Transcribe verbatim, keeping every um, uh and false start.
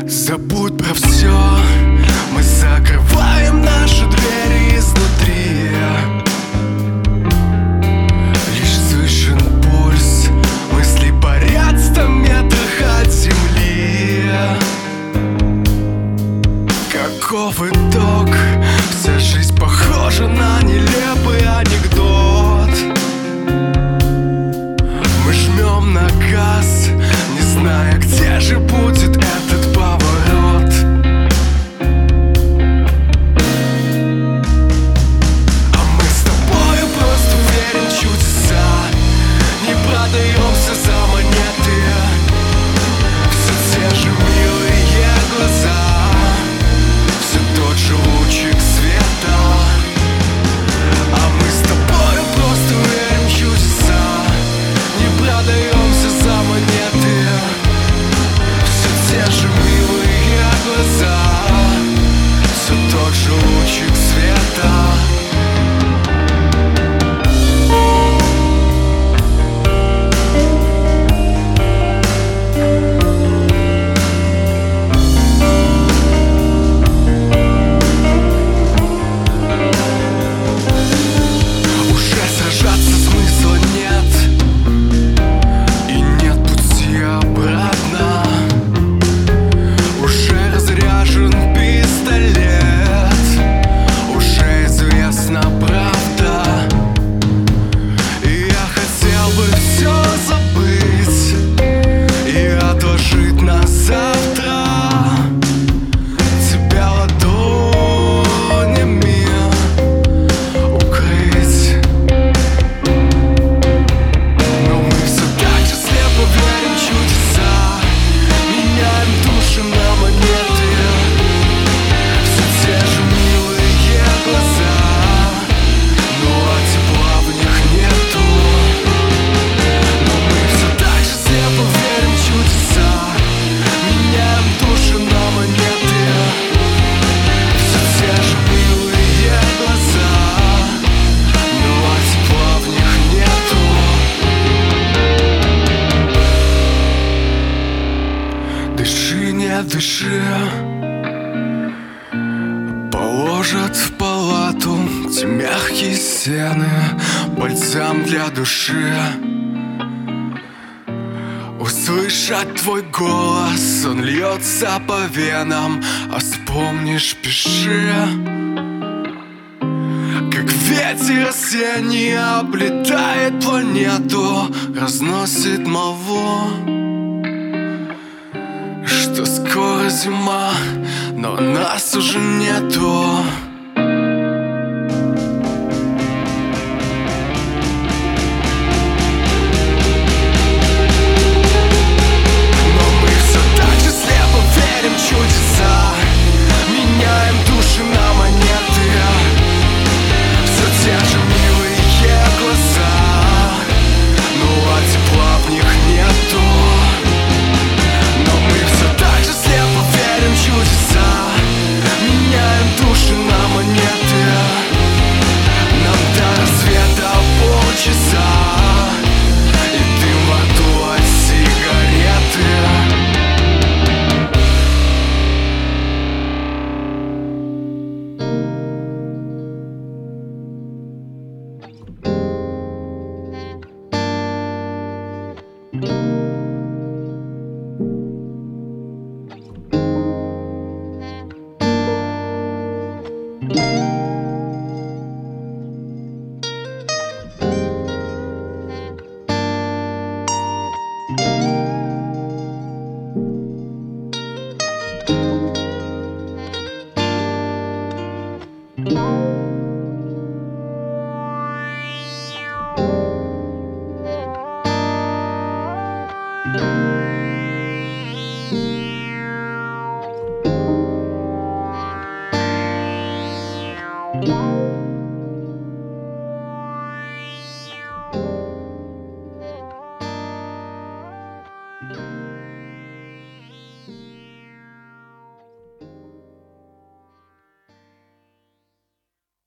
Забудь про все, мы закрываем наши двери изнутри. Лишь слышен пульс, мысли парят в ста метрах от земли. Каков итог? Вся жизнь похожа на нелепый анекдот. Мы жмем на газ, не зная, где же будет этот поворот. А мы с тобою просто верим в чудеса, не продаемся за монеты. Все те же милые глаза, все тот же лучик света. А мы с тобою просто верим в чудеса, не продаемся за монеты. Все те же милые глаза, все тот же лучик света. Дыши, не дыши, положат в палату те мягкие стены, бальзам для души. Услышать твой голос, он льется по венам, а вспомнишь, пиши. Как ветер осенний облетает планету, разносит молву, что скоро зима, но нас уже нету.